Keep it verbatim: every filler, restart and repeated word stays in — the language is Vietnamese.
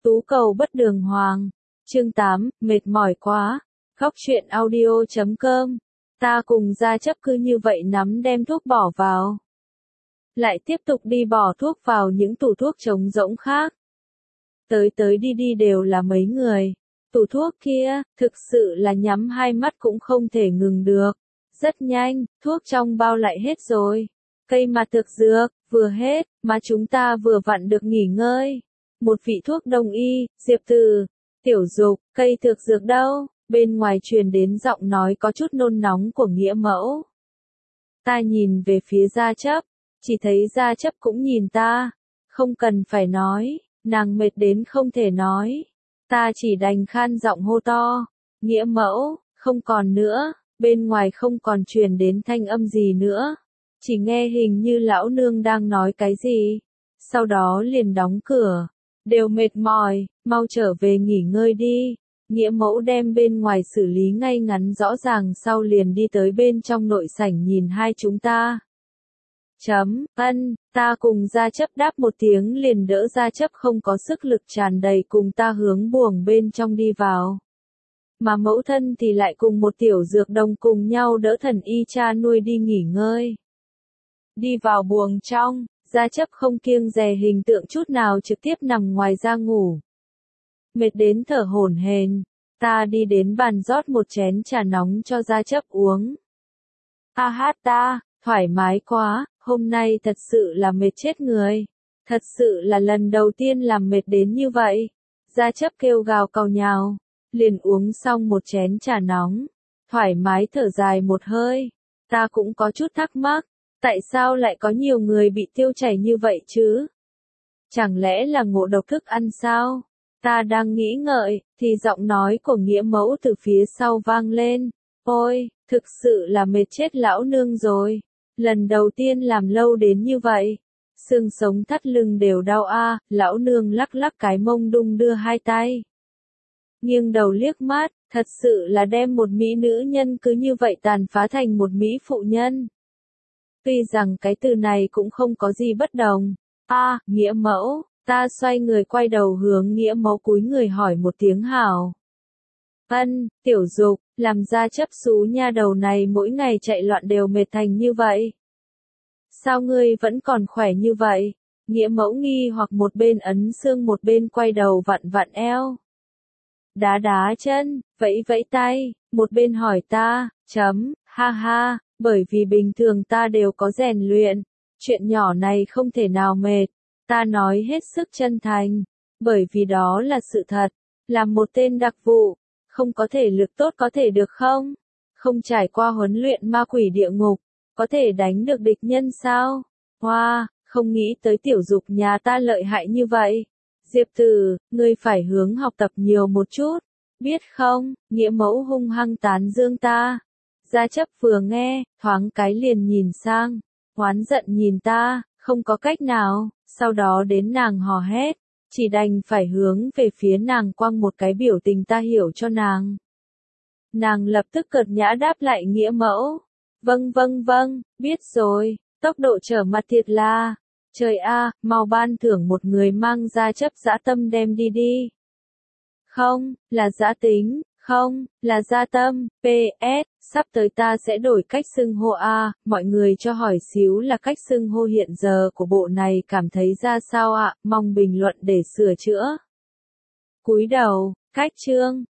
Tú cầu bất đường hoàng. Chương tám, mệt mỏi quá. Khóc chuyện audio chấm com. Ta cùng Gia Chấp cứ như vậy nắm đem thuốc bỏ vào. Lại tiếp tục đi bỏ thuốc vào những tủ thuốc trống rỗng khác. Tới tới đi đi đều là mấy người. Tủ thuốc kia, thực sự là nhắm hai mắt cũng không thể ngừng được. Rất nhanh, thuốc trong bao lại hết rồi. Cây mà thực dược, vừa hết, mà chúng ta vừa vặn được nghỉ ngơi. Một vị thuốc đông y, Diệp Từ, Tiểu Dục, cây thực dược đâu? Bên ngoài truyền đến giọng nói có chút nôn nóng của Nghĩa Mẫu. Ta nhìn về phía Gia Chấp, chỉ thấy Gia Chấp cũng nhìn ta. Không cần phải nói, nàng mệt đến không thể nói. Ta chỉ đành khan giọng hô to. Nghĩa Mẫu, không còn nữa. Bên ngoài không còn truyền đến thanh âm gì nữa. Chỉ nghe hình như lão nương đang nói cái gì. Sau đó liền đóng cửa. Đều mệt mỏi, mau trở về nghỉ ngơi đi. Nghĩa Mẫu đem bên ngoài xử lý ngay ngắn rõ ràng sau liền đi tới bên trong nội sảnh nhìn hai chúng ta. Chấm, ân, ta cùng Gia Chấp đáp một tiếng liền đỡ Gia Chấp không có sức lực tràn đầy cùng ta hướng buồng bên trong đi vào. Mà mẫu thân thì lại cùng một tiểu dược đồng cùng nhau đỡ thần y cha nuôi đi nghỉ ngơi. Đi vào buồng trong, Gia Chấp không kiêng dè hình tượng chút nào trực tiếp nằm ngoài ra ngủ. Mệt đến thở hổn hển, ta đi đến bàn rót một chén trà nóng cho Gia Chấp uống. A hát ta, thoải mái quá, hôm nay thật sự là mệt chết người. Thật sự là lần đầu tiên làm mệt đến như vậy. Gia Chấp kêu gào càu nhào, liền uống xong một chén trà nóng. Thoải mái thở dài một hơi, ta cũng có chút thắc mắc. Tại sao lại có nhiều người bị tiêu chảy như vậy chứ? Chẳng lẽ là ngộ độc thức ăn sao? Ta đang nghĩ ngợi, thì giọng nói của Nghĩa Mẫu từ phía sau vang lên. Ôi, thực sự là mệt chết lão nương rồi. Lần đầu tiên làm lâu đến như vậy. Xương sống thắt lưng đều đau a. À, lão nương lắc lắc cái mông đung đưa hai tay. Nghiêng đầu liếc mắt, thật sự là đem một mỹ nữ nhân cứ như vậy tàn phá thành một mỹ phụ nhân. Tuy rằng cái từ này cũng không có gì bất đồng. A, à, Nghĩa Mẫu, ta xoay người quay đầu hướng Nghĩa Mẫu cúi người hỏi một tiếng hảo. Ân, Tiểu Dục, làm Gia Chấp xú nha đầu này mỗi ngày chạy loạn đều mệt thành như vậy. Sao ngươi vẫn còn khỏe như vậy? Nghĩa Mẫu nghi hoặc một bên ấn xương một bên quay đầu vặn vặn eo. Đá đá chân, vẫy vẫy tay, một bên hỏi ta, chấm, ha ha. Bởi vì bình thường ta đều có rèn luyện, chuyện nhỏ này không thể nào mệt, ta nói hết sức chân thành, bởi vì đó là sự thật, làm một tên đặc vụ, không có thể lực tốt có thể được không? Không trải qua huấn luyện ma quỷ địa ngục, có thể đánh được địch nhân sao? Hoa, wow, không nghĩ tới Tiểu Dục nhà ta lợi hại như vậy. Diệp Từ, ngươi phải hướng học tập nhiều một chút, biết không? Nghĩa Mẫu hung hăng tán dương ta. Gia Chấp vừa nghe, thoáng cái liền nhìn sang, oán giận nhìn ta, không có cách nào, sau đó đến nàng hò hét, chỉ đành phải hướng về phía nàng quăng một cái biểu tình ta hiểu cho nàng. Nàng lập tức cợt nhã đáp lại Nghĩa Mẫu, vâng vâng vâng, biết rồi, tốc độ trở mặt thiệt là, trời a, mau ban thưởng một người mang Gia Chấp dã tâm đem đi đi. Không, là dã tính. Không, là gia tâm, pê ét, sắp tới ta sẽ đổi cách xưng hô a, mọi người cho hỏi xíu là cách xưng hô hiện giờ của bộ này cảm thấy ra sao ạ, mong bình luận để sửa chữa. Cúi đầu, cách chương.